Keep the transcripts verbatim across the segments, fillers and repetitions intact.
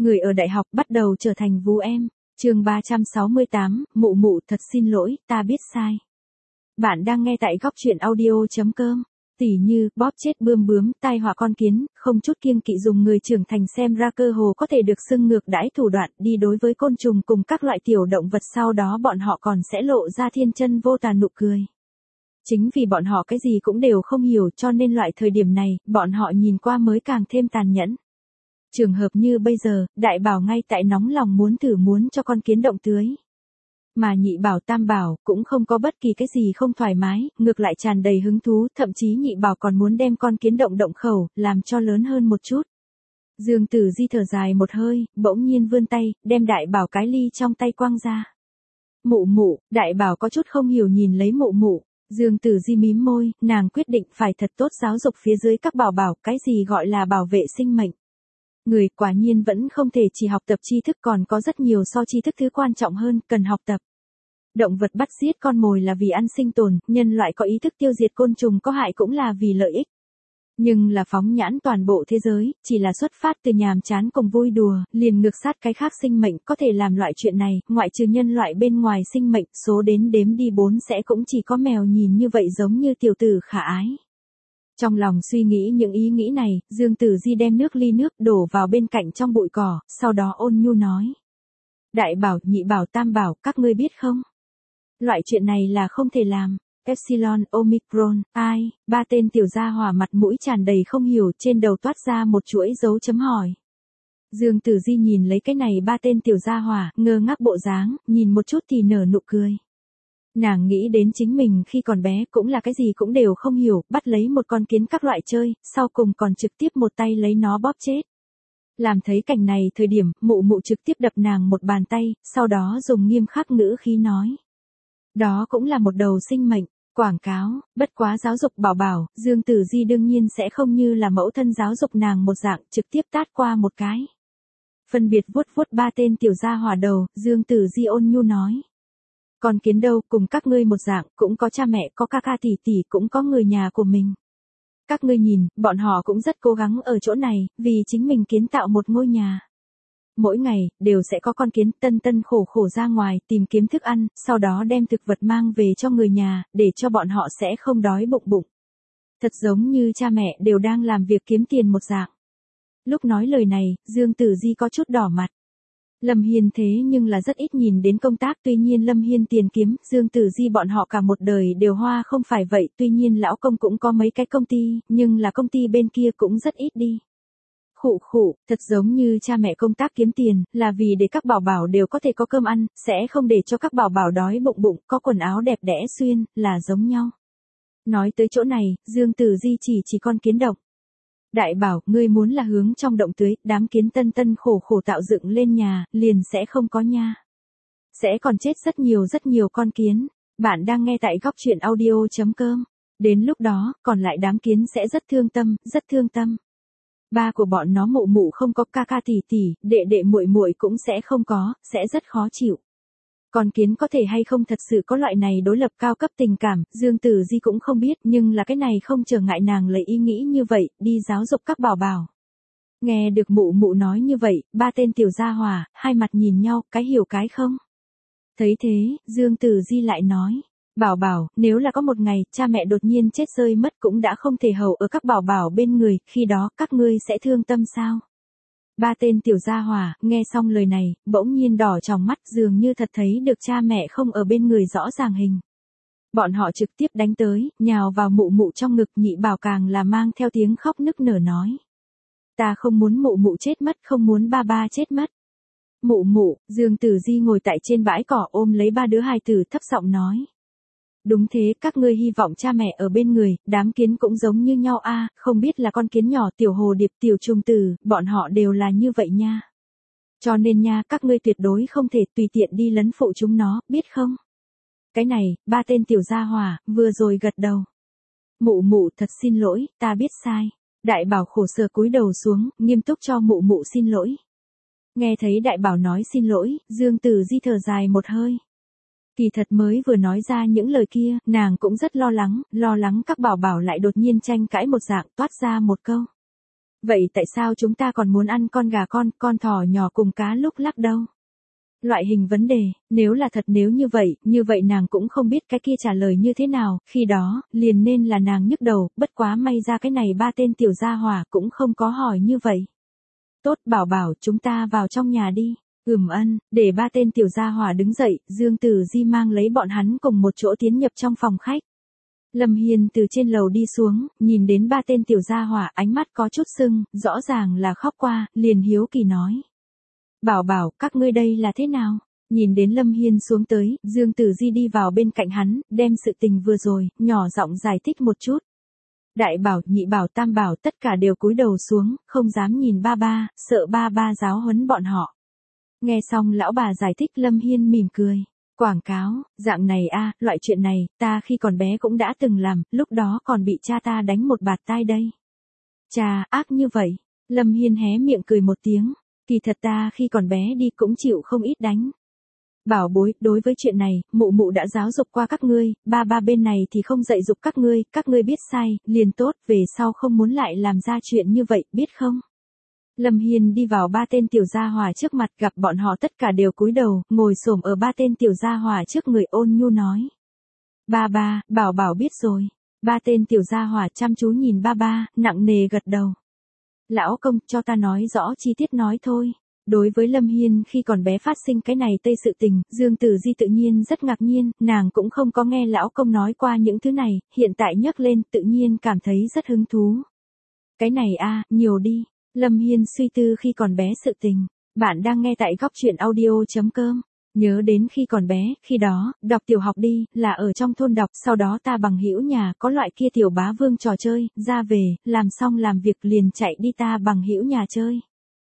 Người ở đại học bắt đầu trở thành vú em. Chương ba trăm sáu mươi tám, mụ mụ thật xin lỗi, ta biết sai. Bạn đang nghe tại góc truyện audio chấm com. Tỉ như, bóp chết bươm bướm, tai họa con kiến, không chút kiêng kỵ dùng người trưởng thành xem ra cơ hồ có thể được xưng ngược đãi thủ đoạn đi đối với côn trùng cùng các loại tiểu động vật, sau đó bọn họ còn sẽ lộ ra thiên chân vô tà nụ cười. Chính vì bọn họ cái gì cũng đều không hiểu cho nên loại thời điểm này, bọn họ nhìn qua mới càng thêm tàn nhẫn. Trường hợp như bây giờ, đại bảo ngay tại nóng lòng muốn thử muốn cho con kiến động tưới. Mà nhị bảo tam bảo cũng không có bất kỳ cái gì không thoải mái, ngược lại tràn đầy hứng thú, thậm chí nhị bảo còn muốn đem con kiến động động khẩu, làm cho lớn hơn một chút. Dương Tử Di thở dài một hơi, bỗng nhiên vươn tay, đem đại bảo cái ly trong tay quăng ra. Mụ mụ, đại bảo có chút không hiểu nhìn lấy mụ mụ. Dương Tử Di mím môi, nàng quyết định phải thật tốt giáo dục phía dưới các bảo bảo, cái gì gọi là bảo vệ sinh mệnh. Người quả nhiên vẫn không thể chỉ học tập tri thức, còn có rất nhiều so tri thức thứ quan trọng hơn, cần học tập. Động vật bắt giết con mồi là vì ăn sinh tồn, nhân loại có ý thức tiêu diệt côn trùng có hại cũng là vì lợi ích. Nhưng là phóng nhãn toàn bộ thế giới, chỉ là xuất phát từ nhàm chán cùng vui đùa, liền ngược sát cái khác sinh mệnh, có thể làm loại chuyện này, ngoại trừ nhân loại bên ngoài sinh mệnh, số đến đếm đi bốn sẽ cũng chỉ có mèo nhìn như vậy giống như tiểu tử khả ái. Trong lòng suy nghĩ những ý nghĩ này, Dương Tử Di đem nước ly nước đổ vào bên cạnh trong bụi cỏ, sau đó ôn nhu nói. Đại bảo, nhị bảo, tam bảo, các ngươi biết không? Loại chuyện này là không thể làm. Epsilon, Omicron, ai, ba tên tiểu gia hỏa mặt mũi tràn đầy không hiểu, trên đầu toát ra một chuỗi dấu chấm hỏi. Dương Tử Di nhìn lấy cái này ba tên tiểu gia hỏa, ngơ ngác bộ dáng, nhìn một chút thì nở nụ cười. Nàng nghĩ đến chính mình khi còn bé cũng là cái gì cũng đều không hiểu, bắt lấy một con kiến các loại chơi, sau cùng còn trực tiếp một tay lấy nó bóp chết. Làm thấy cảnh này thời điểm, mụ mụ trực tiếp đập nàng một bàn tay, sau đó dùng nghiêm khắc ngữ khí nói. Đó cũng là một đầu sinh mệnh. Quảng cáo, bất quá giáo dục bảo bảo, Dương Tử Di đương nhiên sẽ không như là mẫu thân giáo dục nàng một dạng, trực tiếp tát qua một cái. Phân biệt vuốt vuốt ba tên tiểu gia hỏa đầu, Dương Tử Di ôn nhu nói. Con kiến đâu, cùng các ngươi một dạng, cũng có cha mẹ, có ca ca tỷ tỷ, cũng có người nhà của mình. Các ngươi nhìn, bọn họ cũng rất cố gắng ở chỗ này, vì chính mình kiến tạo một ngôi nhà. Mỗi ngày, đều sẽ có con kiến tân tân khổ khổ ra ngoài, tìm kiếm thức ăn, sau đó đem thực vật mang về cho người nhà, để cho bọn họ sẽ không đói bụng bụng. Thật giống như cha mẹ đều đang làm việc kiếm tiền một dạng. Lúc nói lời này, Dương Tử Di có chút đỏ mặt. Lâm Hiên thế nhưng là rất ít nhìn đến công tác, tuy nhiên Lâm Hiên tiền kiếm, Dương Tử Di bọn họ cả một đời đều hoa không phải vậy, tuy nhiên lão công cũng có mấy cái công ty, nhưng là công ty bên kia cũng rất ít đi. Khụ khụ, thật giống như cha mẹ công tác kiếm tiền, là vì để các bảo bảo đều có thể có cơm ăn, sẽ không để cho các bảo bảo đói bụng bụng, có quần áo đẹp đẽ xuyên, là giống nhau. Nói tới chỗ này, Dương Tử Di chỉ chỉ con kiến động. Đại bảo, ngươi muốn là hướng trong động tưới, đám kiến tân tân khổ khổ tạo dựng lên nhà, liền sẽ không có nha. Sẽ còn chết rất nhiều rất nhiều con kiến. Bạn đang nghe tại góc truyện audio chấm com. Đến lúc đó, còn lại đám kiến sẽ rất thương tâm, rất thương tâm. Ba của bọn nó mụ mụ không có, ca ca tỷ tỷ, đệ đệ muội muội cũng sẽ không có, sẽ rất khó chịu. Con kiến có thể hay không thật sự có loại này đối lập cao cấp tình cảm, Dương Tử Di cũng không biết, nhưng là cái này không trở ngại nàng lấy ý nghĩ như vậy, đi giáo dục các bảo bảo. Nghe được mụ mụ nói như vậy, ba tên tiểu gia hỏa, hai mặt nhìn nhau, cái hiểu cái không. Thấy thế, Dương Tử Di lại nói. Bảo bảo, nếu là có một ngày, cha mẹ đột nhiên chết rơi mất cũng đã không thể hầu ở các bảo bảo bên người, khi đó, các ngươi sẽ thương tâm sao? Ba tên tiểu gia hỏa, nghe xong lời này, bỗng nhiên đỏ trong mắt, dường như thật thấy được cha mẹ không ở bên người rõ ràng hình. Bọn họ trực tiếp đánh tới, nhào vào mụ mụ trong ngực, nhị bảo càng là mang theo tiếng khóc nức nở nói. Ta không muốn mụ mụ chết mất, không muốn ba ba chết mất. Mụ mụ, Dương Tử Di ngồi tại trên bãi cỏ ôm lấy ba đứa hài tử thấp giọng nói. Đúng thế, các ngươi hy vọng cha mẹ ở bên người, đám kiến cũng giống như nhau a, à, không biết là con kiến nhỏ, tiểu hồ điệp, tiểu trùng tử, bọn họ đều là như vậy nha. Cho nên nha, các ngươi tuyệt đối không thể tùy tiện đi lấn phụ chúng nó, biết không? Cái này, ba tên tiểu gia hỏa, vừa rồi gật đầu. Mụ mụ, thật xin lỗi, ta biết sai. Đại bảo khổ sở cúi đầu xuống, nghiêm túc cho mụ mụ xin lỗi. Nghe thấy đại bảo nói xin lỗi, Dương Tử Di thở dài một hơi. Kỳ thật mới vừa nói ra những lời kia, nàng cũng rất lo lắng, lo lắng các bảo bảo lại đột nhiên tranh cãi một dạng, toát ra một câu. Vậy tại sao chúng ta còn muốn ăn con gà con, con thỏ nhỏ cùng cá lúc lắc đâu? Loại hình vấn đề, nếu là thật nếu như vậy, như vậy nàng cũng không biết cái kia trả lời như thế nào, khi đó, liền nên là nàng nhức đầu, bất quá may ra cái này ba tên tiểu gia hỏa cũng không có hỏi như vậy. Tốt bảo bảo chúng ta vào trong nhà đi. Ừm ân, để ba tên tiểu gia hỏa đứng dậy, Dương Tử Di mang lấy bọn hắn cùng một chỗ tiến nhập trong phòng khách. Lâm Hiên từ trên lầu đi xuống, nhìn đến ba tên tiểu gia hỏa ánh mắt có chút sưng, rõ ràng là khóc qua, liền hiếu kỳ nói. Bảo bảo, các ngươi đây là thế nào? Nhìn đến Lâm Hiên xuống tới, Dương Tử Di đi vào bên cạnh hắn, đem sự tình vừa rồi, nhỏ giọng giải thích một chút. Đại bảo, nhị bảo, tam bảo tất cả đều cúi đầu xuống, không dám nhìn ba ba, sợ ba ba giáo huấn bọn họ. Nghe xong lão bà giải thích Lâm Hiên mỉm cười. Quảng cáo, dạng này a, loại chuyện này, ta khi còn bé cũng đã từng làm, lúc đó còn bị cha ta đánh một bạt tai đây. Chà, ác như vậy. Lâm Hiên hé miệng cười một tiếng. Kỳ thật ta khi còn bé đi cũng chịu không ít đánh. Bảo bối, đối với chuyện này, mụ mụ đã giáo dục qua các ngươi, ba ba bên này thì không dạy dục các ngươi, các ngươi biết sai, liền tốt, về sau không muốn lại làm ra chuyện như vậy, biết không? Lâm Hiên đi vào ba tên tiểu gia hỏa trước mặt, gặp bọn họ tất cả đều cúi đầu, ngồi xổm ở ba tên tiểu gia hỏa trước người, ôn nhu nói. Ba ba, bảo bảo biết rồi. Ba tên tiểu gia hỏa chăm chú nhìn ba ba, nặng nề gật đầu. Lão công, cho ta nói rõ chi tiết nói thôi. Đối với Lâm Hiên khi còn bé phát sinh cái này tây sự tình, Dương Tử Di tự nhiên rất ngạc nhiên, nàng cũng không có nghe lão công nói qua những thứ này, hiện tại nhắc lên tự nhiên cảm thấy rất hứng thú. Cái này a, nhiều đi. Lâm Hiên suy tư khi còn bé sự tình. Bạn đang nghe tại góc truyện audio chấm com. Nhớ đến khi còn bé, khi đó, đọc tiểu học đi, là ở trong thôn đọc, sau đó ta bằng hữu nhà có loại kia tiểu bá vương trò chơi, ra về, làm xong làm việc liền chạy đi ta bằng hữu nhà chơi.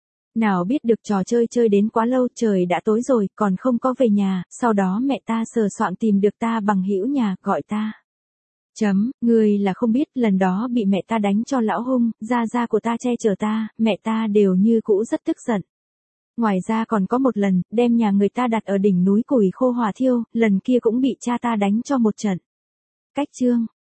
Nào biết được trò chơi chơi đến quá lâu, trời đã tối rồi, còn không có về nhà, sau đó mẹ ta sờ soạng tìm được ta bằng hữu nhà, gọi ta. Chấm, người là không biết, lần đó bị mẹ ta đánh cho lão hung, gia gia của ta che chở ta, mẹ ta đều như cũ rất tức giận. Ngoài ra còn có một lần, đem nhà người ta đặt ở đỉnh núi củi khô hỏa thiêu, lần kia cũng bị cha ta đánh cho một trận. Cách chương,